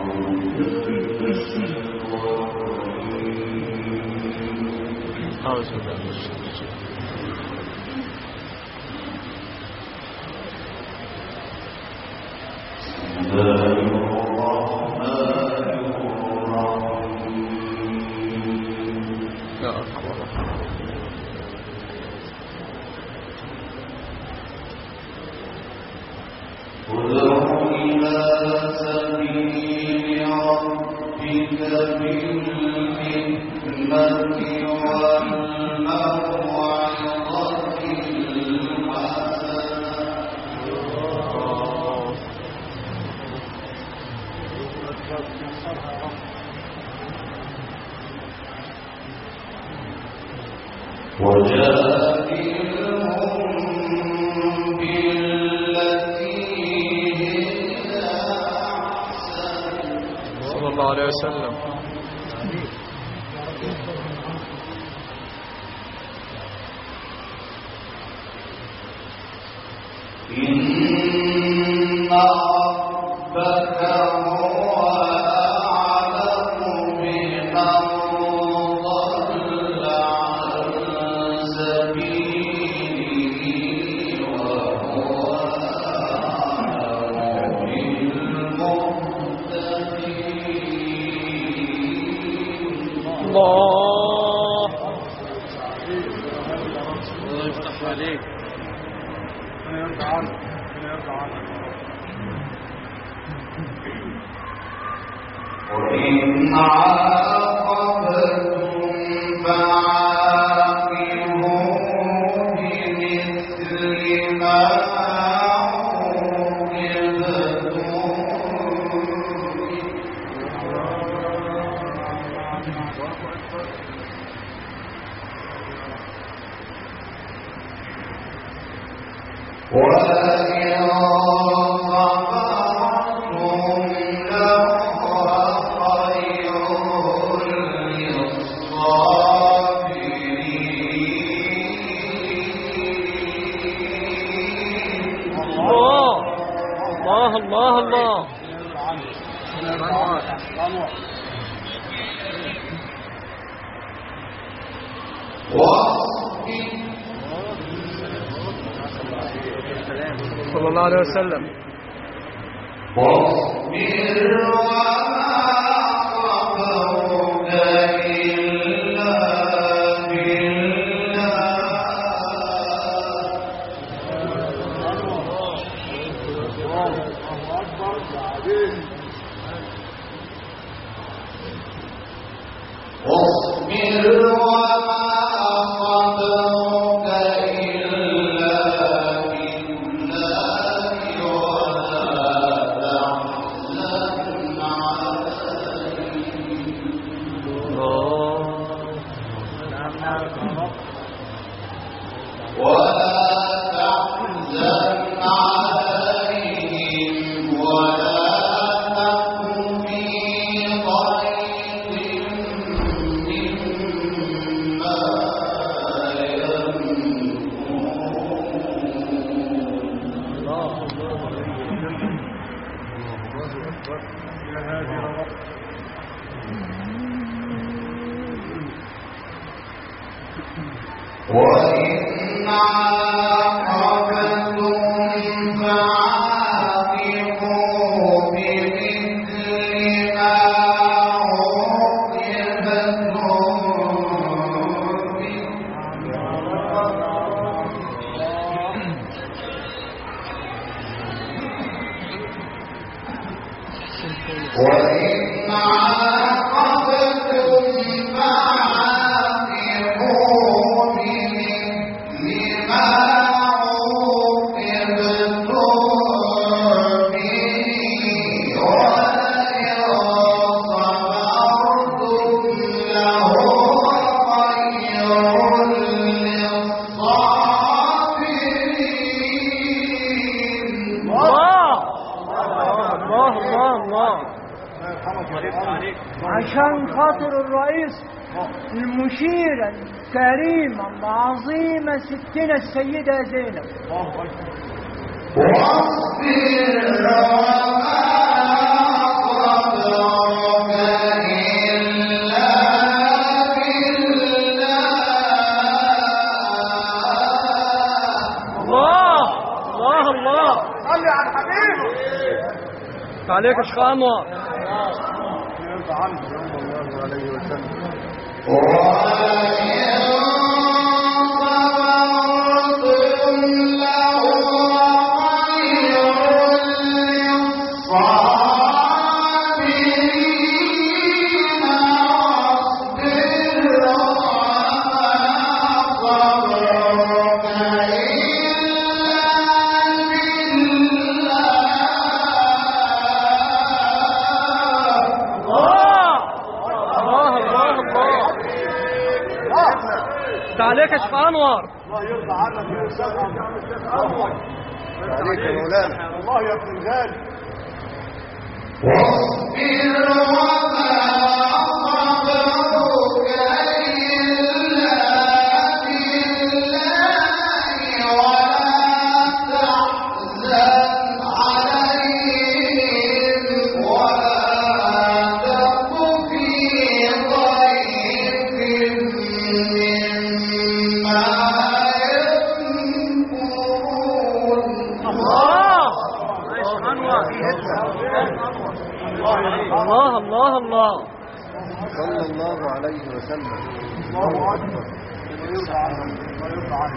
صلى الله عليه وسلم. عشان خاطر الرئيس المشير الكريم العظيمة ستنا السيدة زينب. واصبر عليك يا شيخ انور. يرضى عنه صلى الله عليه وسلم. عليك يا شيخ انور. الله يرضى عنك يا استاذ انور. عليك يا مولانا. الله يا ابن الغالي. الله الله الله صلى الله عليه وسلم. الله اكبر. الله يرضى عنك. الله يرضى عنك.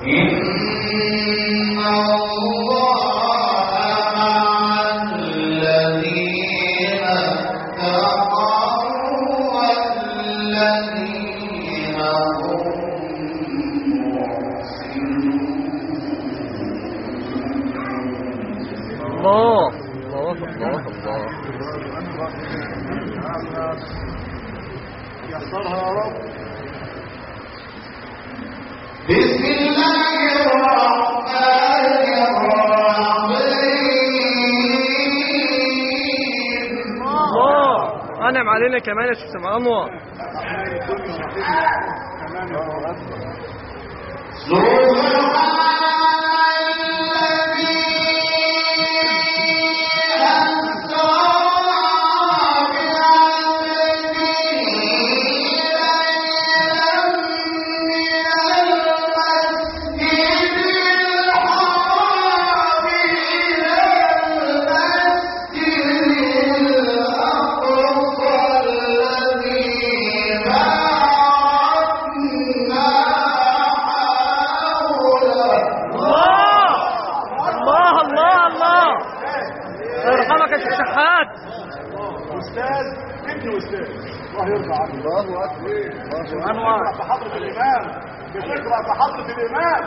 إن الله مع الذين اتقوا والذين هم الله الله الله الله. يسرها يا رب. بسم الله الرحمن الرحيم. الله انعم علينا كمان يا شيخ انور. يرحمك يا شيخ شحات. استاذ ابن استاذ. الله يرضى عنك. الله اكبر. انور في حضره الامام. بتقرا في حضره الامام.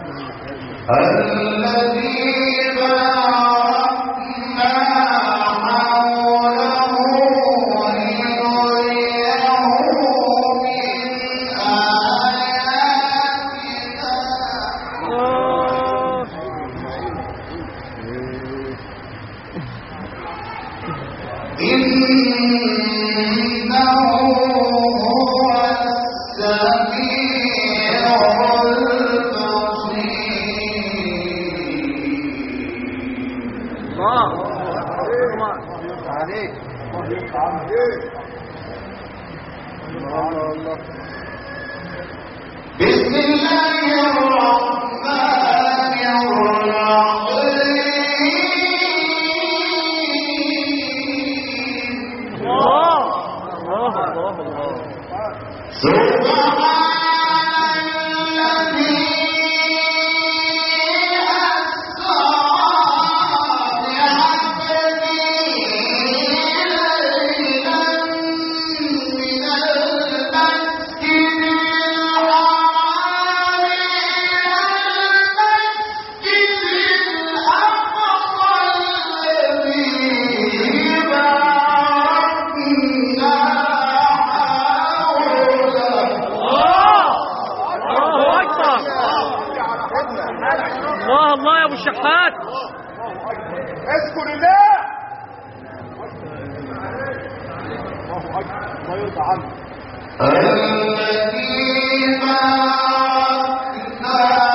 الذين باركنا حوله لنريه من آياتنا إنه هو السميع البصير. الله عليك. الله يرضى عنك. الله الله. بسم الله الرحمن الرحيم. الله الله الله الله. سبحان الذي أسرى بعبده ليلا من المسجد الحرام إلى المسجد الأقصى الذي باركنا الله الله يا ابو الشحات. اذكر الله. الله اكبر. الله يرضى عنك. الذي باركنا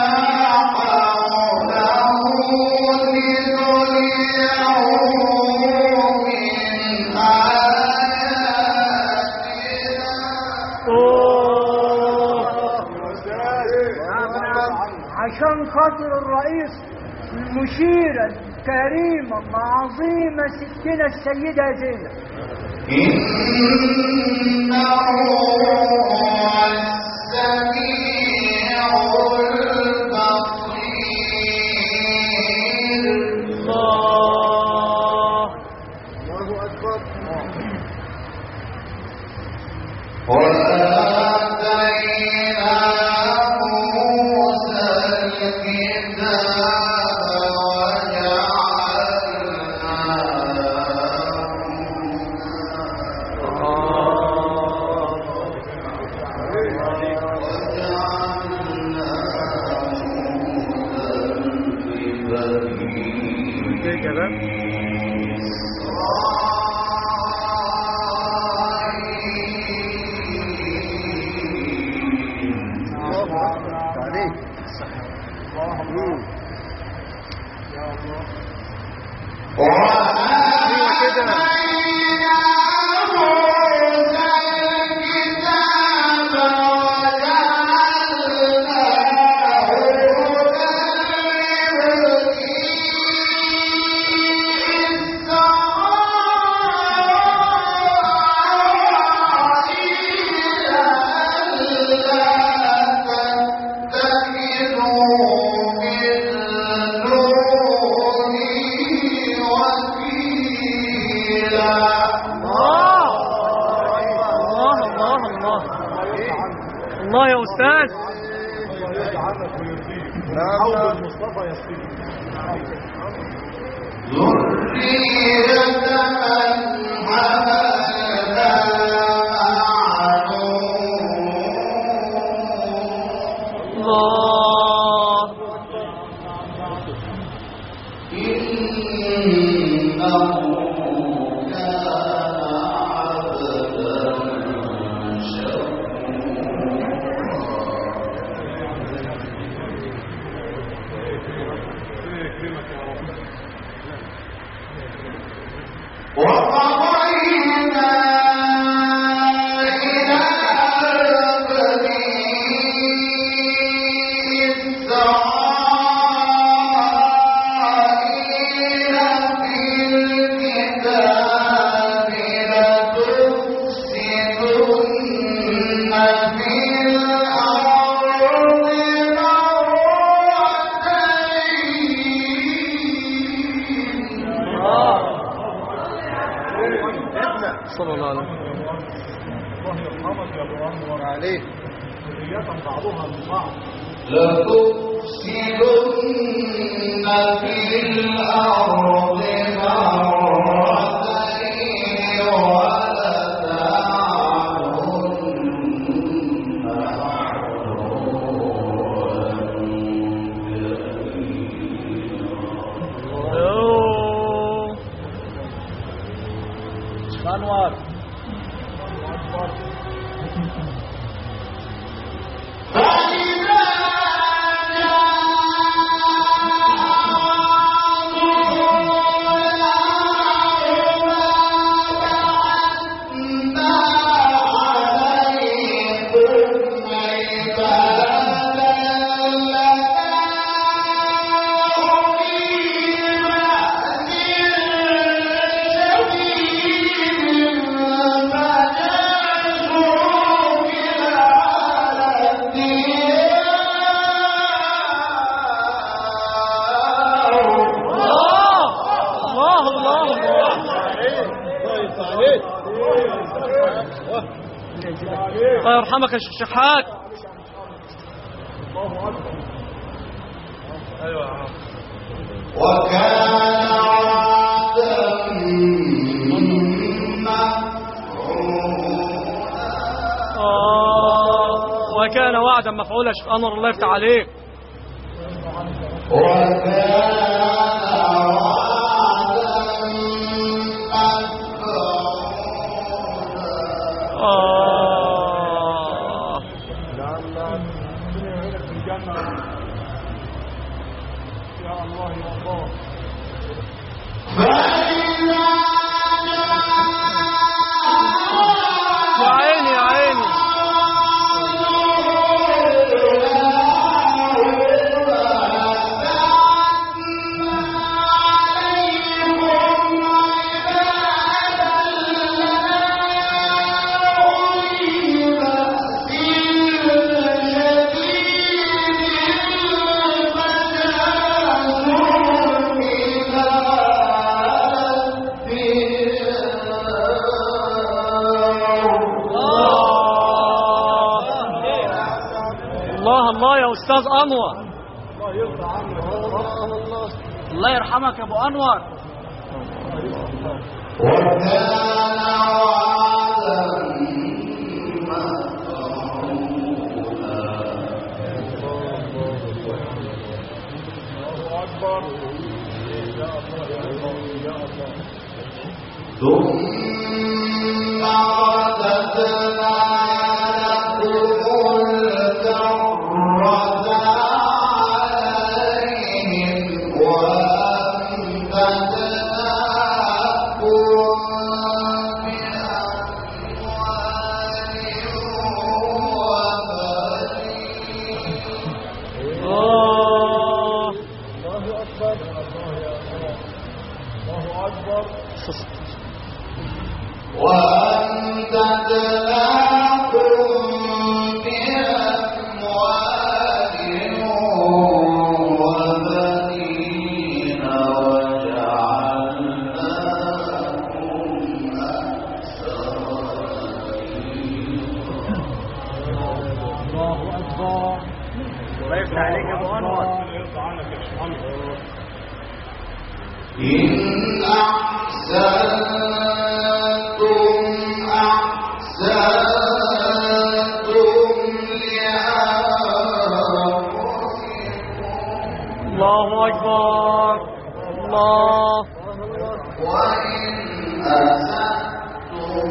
حوله لنريه من آياتنا. عشان خاطر الرئيس المشير الكريم العظيمة ستنا السيدة زينب. إنه السميع البصير. الله أكبر. وآتينا موسى الكتاب الله يا أستاذ. حوض المصطفى يصير ذرية من حملنا مع الله إنه كان عبدا وقضينا إلى بني إسرائيل في الكتاب لتفسدن في الأرض مرتين. صلى الله عليه وسلم. الله يرحمك يا ابو انور عليه. ذرية بعضها من بعض. لتفسدن في الأرض مرتين ولتعلن أنور الله يرحمك يا شيخ شحات. ايوه وكان عبدا مفعولا. وكان وعدا مفعولا. شيخ انور الله يفتح عليك. وكان أستاذ أنور. الله يرحمك يا أبو أنور. وكان ثم رددنا لكم الكرة عليهم وأمددناكم إن أحسنتم أحسنتم لأنفسكم. الله أكبر. الله. وإن أسأتم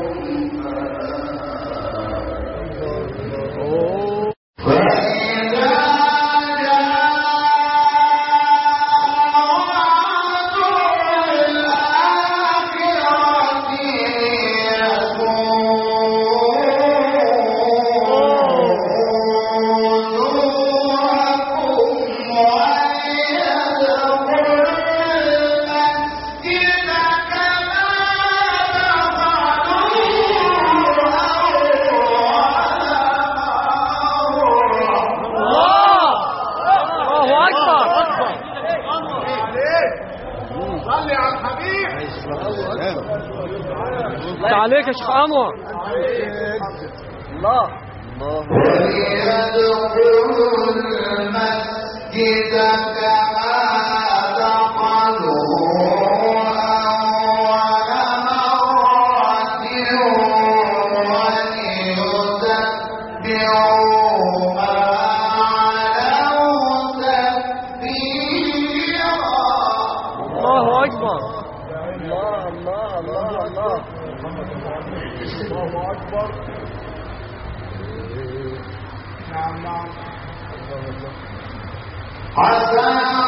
عليك يا شيخ أنور. الله. وليدخلوا المسجد كما دخلوه أول مرة وليتبعوا ما علوا تتبيرا. الله أكبر. الله الله الله الله. الله أكبر. نعم. عسى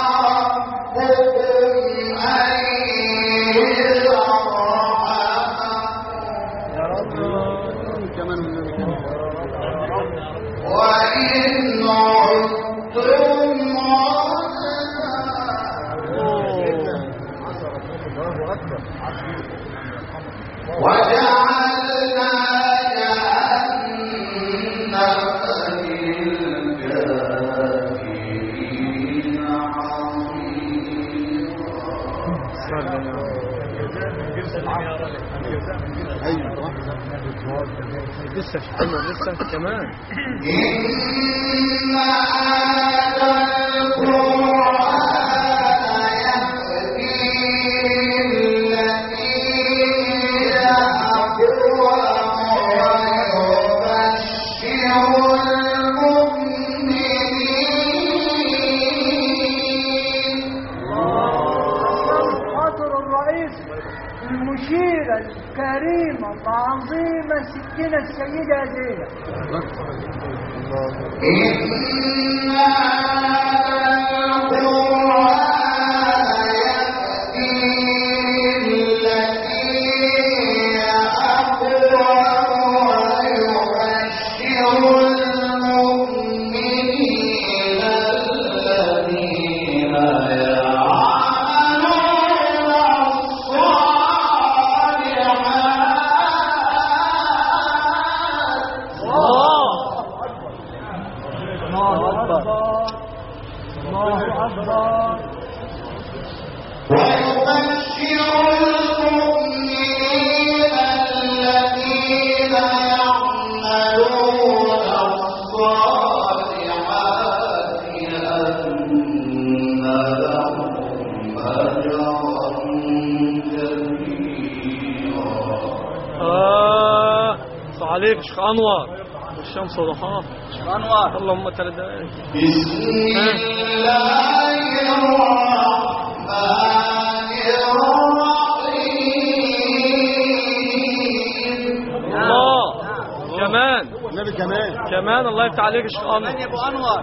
ربكم أن يرحمكم يا رب كمان وإن عدتم الله أكبر. وجعلنا جهنم للكافرين أيوة لسه شيخ أنور لسه كمان. إن هذا القرآن يهدي للتي هي أقوم ويبشر المؤمنين. خاطر الرئيس المشيرة الكريمة العظيمة ستنا السيدة زينب. إن هذا القرآن يهدي للتي هي أقوم ويبشر المؤمنين الذين يعملون الصالحات عليك شيخ انور الشمس وضحاها شيخ انور اللهم تردد بسم الله الرحمن الرحيم. الله كمان النبي كمان كمان الله يفتح عليك يا شيخ انور من يا ابو انور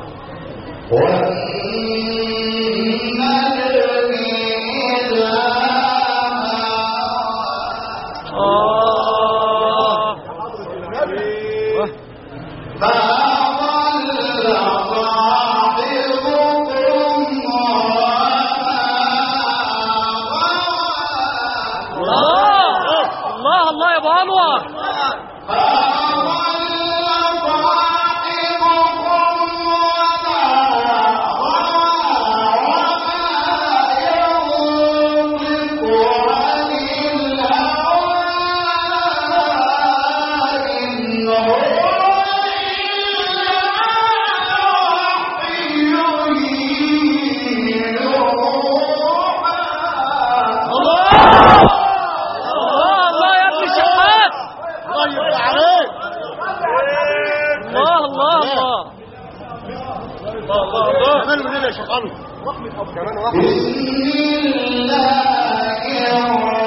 الله يا ابو انور كمان واحد بسم الله الرحمن